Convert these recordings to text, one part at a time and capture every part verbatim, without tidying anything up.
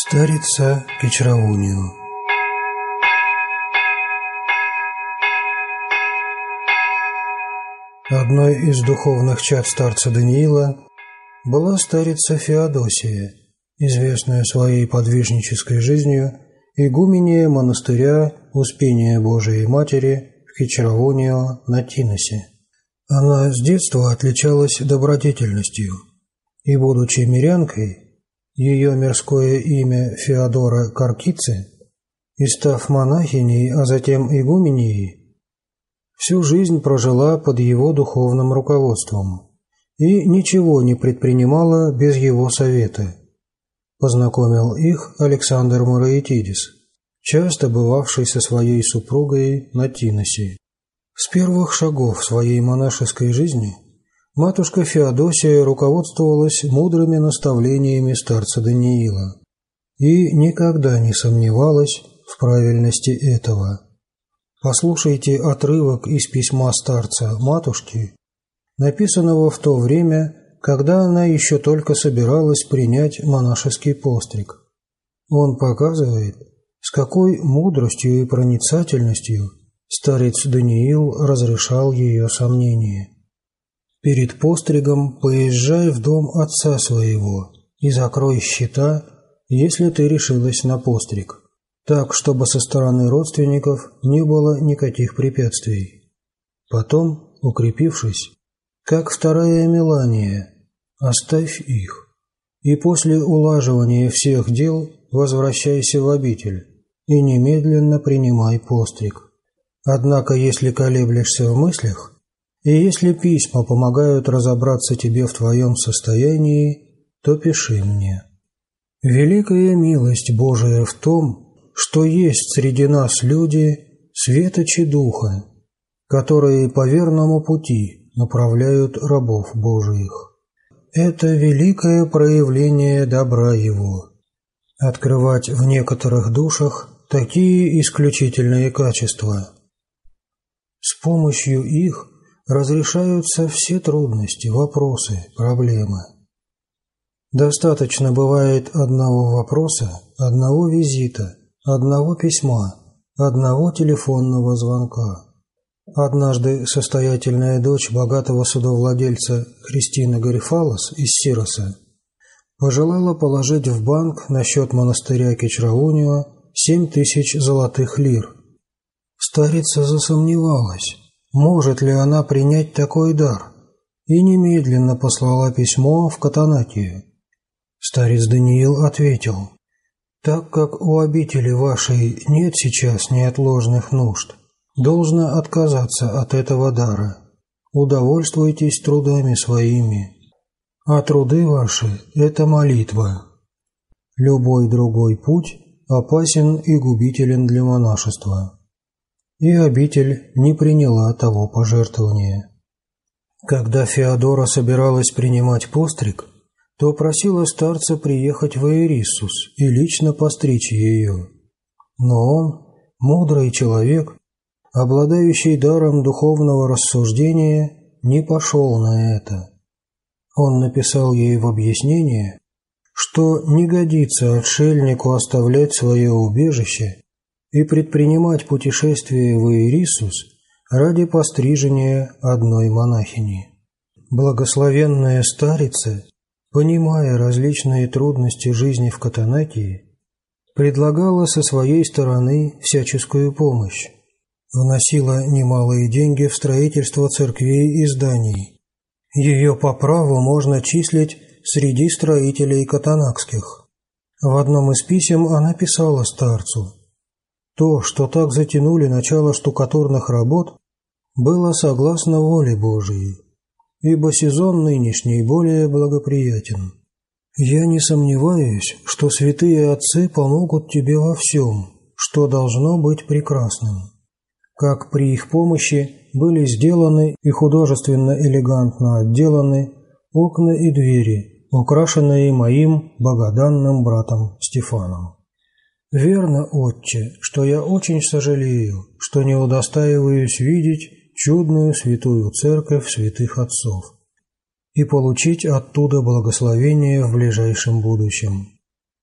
Старица Кичравунью. Одной из духовных чад старца Даниила была старица Феодосия, известная своей подвижнической жизнью, игуменья монастыря Успения Божией Матери в Кичравунью на Тиносе. Она с детства отличалась добродетельностью, и, будучи мирянкой, ее мирское имя Феодора Каркицы, и став монахиней, а затем игуменьей, всю жизнь прожила под его духовным руководством и ничего не предпринимала без его совета. Познакомил их Александр Мараитидис, часто бывавший со своей супругой на Тиносе. С первых шагов своей монашеской жизни матушка Феодосия руководствовалась мудрыми наставлениями старца Даниила и никогда не сомневалась в правильности этого. Послушайте отрывок из письма старца матушки, написанного в то время, когда она еще только собиралась принять монашеский постриг. Он показывает, с какой мудростью и проницательностью старец Даниил разрешал ее сомнения. «Перед постригом поезжай в дом отца своего и закрой счета, если ты решилась на постриг, так, чтобы со стороны родственников не было никаких препятствий. Потом, укрепившись, как вторая Мелания, оставь их, и после улаживания всех дел возвращайся в обитель и немедленно принимай постриг. Однако, если колеблешься в мыслях, и если письма помогают разобраться тебе в твоем состоянии, то пиши мне. Великая милость Божия в том, что есть среди нас люди, светочи духа, которые по верному пути направляют рабов Божиих. Это великое проявление добра Его. Открывать в некоторых душах такие исключительные качества. С помощью их разрешаются все трудности, вопросы, проблемы. Достаточно бывает одного вопроса, одного визита, одного письма, одного телефонного звонка. Однажды состоятельная дочь богатого судовладельца Христина Гарифалос из Сироса пожелала положить в банк на счет монастыря Кичравунью семь тысяч золотых лир. Старица засомневалась, может ли она принять такой дар, и немедленно послала письмо в Катанакию. Старец Даниил ответил: «Так как у обители вашей нет сейчас неотложных нужд, должно отказаться от этого дара. Удовольствуйтесь трудами своими, а труды ваши – это молитва. Любой другой путь опасен и губителен для монашества». И обитель не приняла того пожертвования. Когда Феодора собиралась принимать постриг, то просила старца приехать в Иериссус и лично постричь ее. Но он, мудрый человек, обладающий даром духовного рассуждения, не пошел на это. Он написал ей в объяснение, что не годится отшельнику оставлять свое убежище и предпринимать путешествие в Иериссус ради пострижения одной монахини. Благословенная старица, понимая различные трудности жизни в Катанакии, предлагала со своей стороны всяческую помощь, вносила немалые деньги в строительство церквей и зданий. Ее по праву можно числить среди строителей катанакских. В одном из писем она писала старцу: «То, что так затянули начало штукатурных работ, было согласно воле Божией, ибо сезон нынешний более благоприятен. Я не сомневаюсь, что святые отцы помогут тебе во всем, что должно быть прекрасным. Как при их помощи были сделаны и художественно элегантно отделаны окна и двери, украшенные моим богоданным братом Стефаном. Верно, отче, что я очень сожалею, что не удостаиваюсь видеть чудную святую церковь святых отцов и получить оттуда благословение в ближайшем будущем.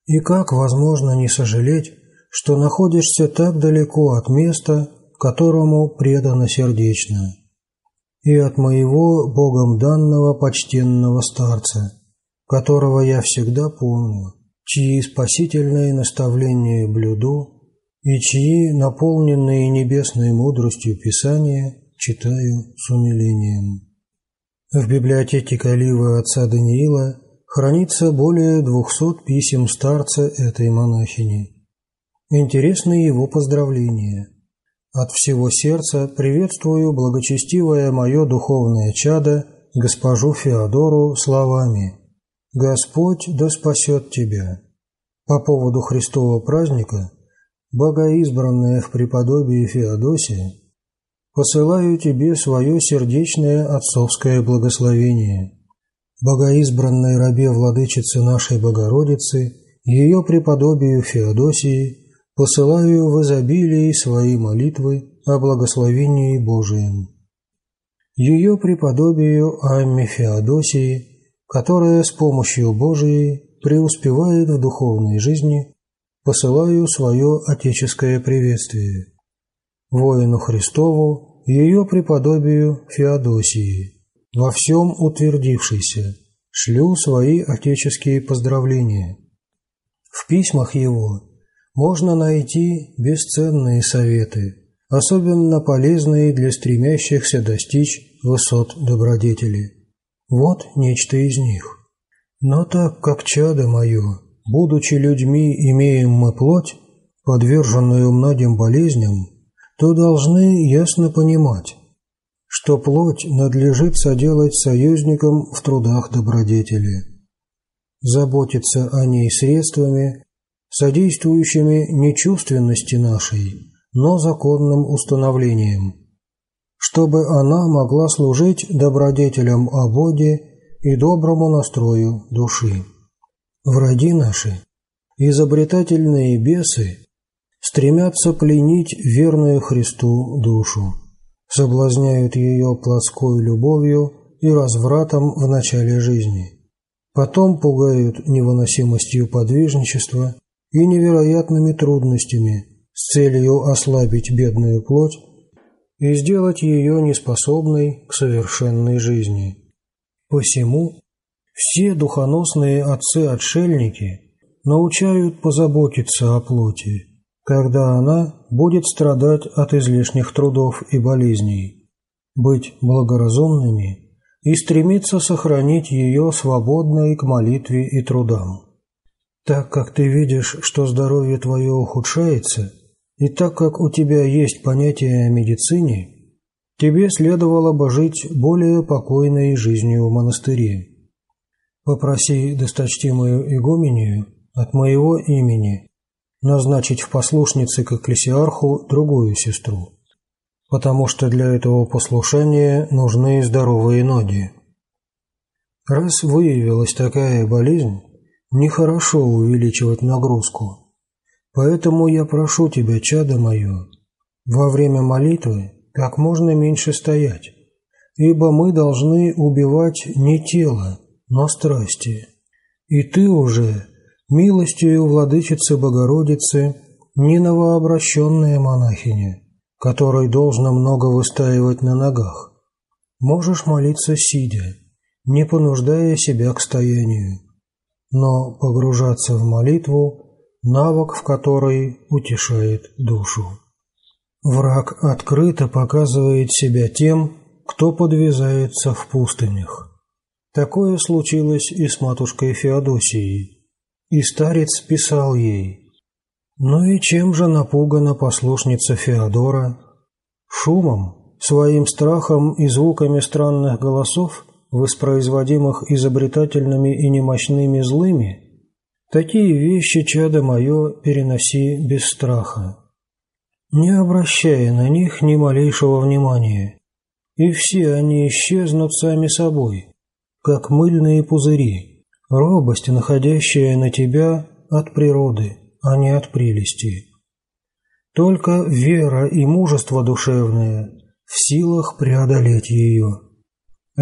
И как возможно не сожалеть, что находишься так далеко от места, которому предано сердечно, и от моего Богом данного почтенного старца, которого я всегда помню, чьи спасительные наставления блюду и чьи наполненные небесной мудростью Писания читаю с умилением. В библиотеке Каливы отца Даниила хранится более двухсот писем старца этой монахини. Интересны его поздравления. От всего сердца приветствую благочестивое мое духовное чадо, госпожу Феодору, словами: «Господь да спасет тебя». По поводу Христового праздника, богоизбранная в преподобии Феодосия, посылаю тебе свое сердечное отцовское благословение. Богоизбранной рабе владычицы нашей Богородицы, ее преподобию Феодосии, посылаю в изобилии свои молитвы о благословении Божием. Ее преподобию Амме Феодосии, которая с помощью Божией преуспевает в духовной жизни, посылаю свое отеческое приветствие. Воину Христову, ее преподобию Феодосии, во всем утвердившийся, шлю свои отеческие поздравления. В письмах его можно найти бесценные советы, особенно полезные для стремящихся достичь высот добродетели. Вот нечто из них. Но так как, чадо мое, будучи людьми, имеем мы плоть, подверженную многим болезням, то должны ясно понимать, что плоть надлежит соделать союзником в трудах добродетели, заботиться о ней средствами, содействующими не чувственности нашей, но законным установлением, чтобы она могла служить добродетелям о Боге и доброму настрою души. Враги наши, изобретательные бесы, стремятся пленить верную Христу душу, соблазняют ее плотской любовью и развратом в начале жизни, потом пугают невыносимостью подвижничества и невероятными трудностями с целью ослабить бедную плоть и сделать ее неспособной к совершенной жизни. Посему все духоносные отцы-отшельники научают позаботиться о плоти, когда она будет страдать от излишних трудов и болезней, быть благоразумными и стремиться сохранить ее свободной к молитве и трудам. Так как ты видишь, что здоровье твое ухудшается, и так как у тебя есть понятие о медицине, тебе следовало бы жить более покойной жизнью в монастыре. Попроси досточтимую игумению от моего имени назначить в послушнице к экклесиарху другую сестру, потому что для этого послушания нужны здоровые ноги. Раз выявилась такая болезнь, нехорошо увеличивать нагрузку, поэтому я прошу тебя, чадо мое, во время молитвы как можно меньше стоять, ибо мы должны убивать не тело, но страсти. И ты уже, милостью владычицы Богородицы, не новообращенная монахиня, которой должно много выстаивать на ногах, можешь молиться сидя, не понуждая себя к стоянию, но погружаться в молитву, навык в которой утешает душу. Враг открыто показывает себя тем, кто подвязается в пустынях. Такое случилось и с матушкой Феодосией, и старец писал ей: «Ну и чем же напугана послушница Феодора? Шумом, своим страхом и звуками странных голосов, воспроизводимых изобретательными и немощными злыми? Такие вещи, чадо мое, переноси без страха, не обращая на них ни малейшего внимания, и все они исчезнут сами собой, как мыльные пузыри, робость, находящая на тебя от природы, а не от прелести. Только вера и мужество душевное в силах преодолеть ее.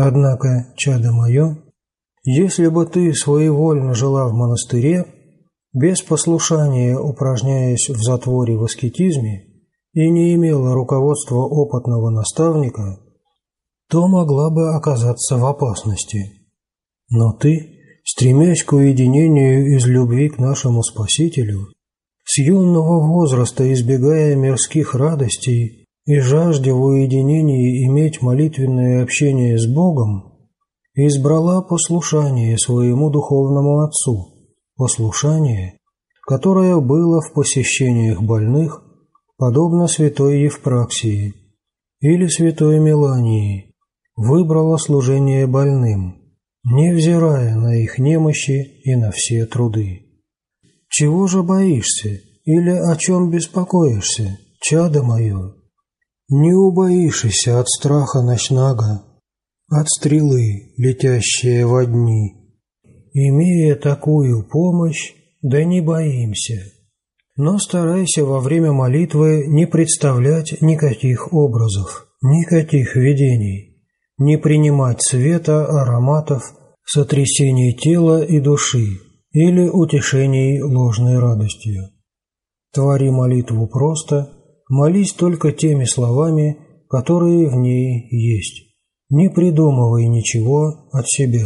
Однако, чадо мое, если бы ты своевольно жила в монастыре, без послушания упражняясь в затворе в аскетизме и не имела руководства опытного наставника, то могла бы оказаться в опасности. Но ты, стремясь к уединению из любви к нашему Спасителю, с юного возраста избегая мирских радостей и жаждя в уединении иметь молитвенное общение с Богом, избрала послушание своему духовному отцу, послушание, которое было в посещениях больных, подобно святой Евпраксии или святой Мелании, выбрала служение больным, невзирая на их немощи и на все труды. Чего же боишься или о чем беспокоишься, чадо мое? Не убоишься от страха ночнага, от стрелы, летящие во дни. Имея такую помощь, да не боимся. Но старайся во время молитвы не представлять никаких образов, никаких видений, не принимать цвета, ароматов, сотрясений тела и души или утешений ложной радостью. Твори молитву просто, молись только теми словами, которые в ней есть. Не придумывай ничего от себя.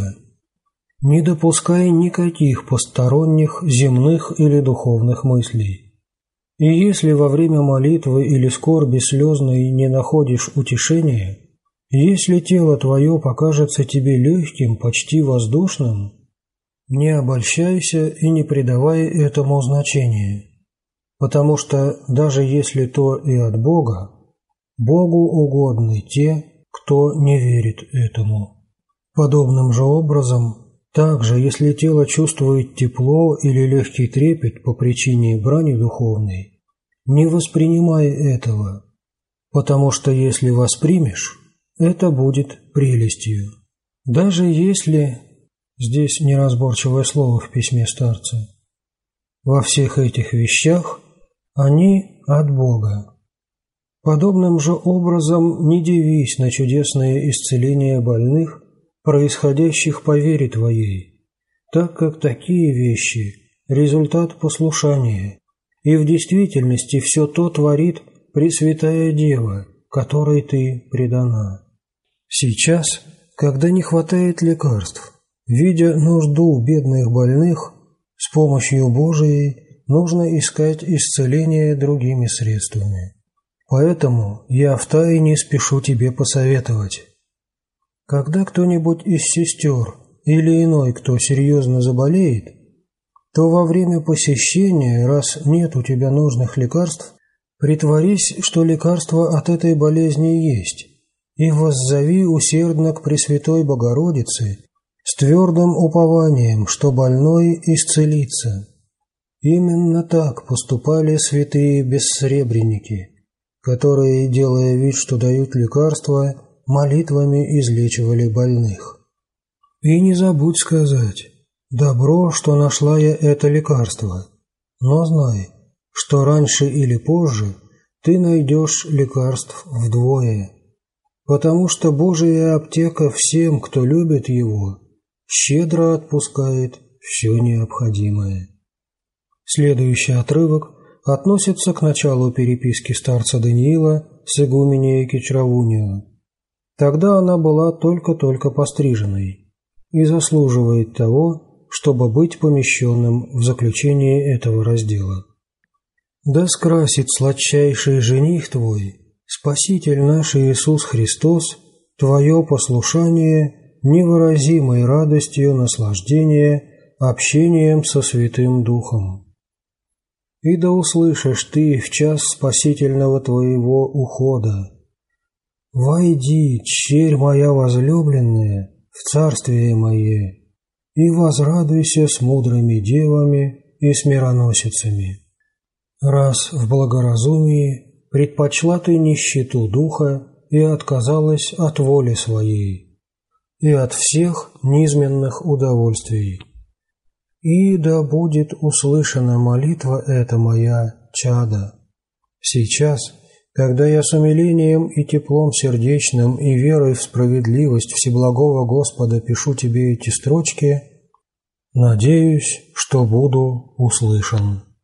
Не допускай никаких посторонних земных или духовных мыслей. И если во время молитвы или скорби слезной не находишь утешения, если тело твое покажется тебе легким, почти воздушным, не обольщайся и не придавай этому значения, потому что даже если то и от Бога, Богу угодны те, кто не верит этому. Подобным же образом, также, если тело чувствует тепло или легкий трепет по причине брани духовной, не воспринимай этого, потому что если воспримешь, это будет прелестью. Даже если, здесь неразборчивое слово в письме старца, во всех этих вещах они от Бога. Подобным же образом не дивись на чудесные исцеления больных, происходящих по вере твоей, так как такие вещи – результат послушания, и в действительности все то творит Пресвятая Дева, которой ты предана. Сейчас, когда не хватает лекарств, видя нужду бедных больных, с помощью Божией нужно искать исцеление другими средствами. Поэтому я втайне спешу тебе посоветовать. Когда кто-нибудь из сестер или иной, кто серьезно заболеет, то во время посещения, раз нет у тебя нужных лекарств, притворись, что лекарство от этой болезни есть, и воззови усердно к Пресвятой Богородице с твердым упованием, что больной исцелится. Именно так поступали святые бессребреники, которые, делая вид, что дают лекарства, молитвами излечивали больных. И не забудь сказать: «Добро, что нашла я это лекарство, но знай, что раньше или позже ты найдешь лекарств вдвое, потому что Божия аптека всем, кто любит Его, щедро отпускает все необходимое». Следующий отрывок относится к началу переписки старца Даниила с игуменей Кичравунио. Тогда она была только-только постриженной и заслуживает того, чтобы быть помещенным в заключение этого раздела. «Да скрасит сладчайший жених твой, Спаситель наш Иисус Христос, твое послушание невыразимой радостью наслаждения общением со Святым Духом. И да услышишь ты в час спасительного твоего ухода: «Войди, черь моя возлюбленная, в царствие мое, и возрадуйся с мудрыми девами и с мироносицами. Раз в благоразумии предпочла ты нищету духа и отказалась от воли своей и от всех низменных удовольствий. И да будет услышана молитва эта моя, чадо. Сейчас, когда я с умилением и теплом сердечным и верой в справедливость Всеблагого Господа пишу тебе эти строчки, Надеюсь, что буду услышан.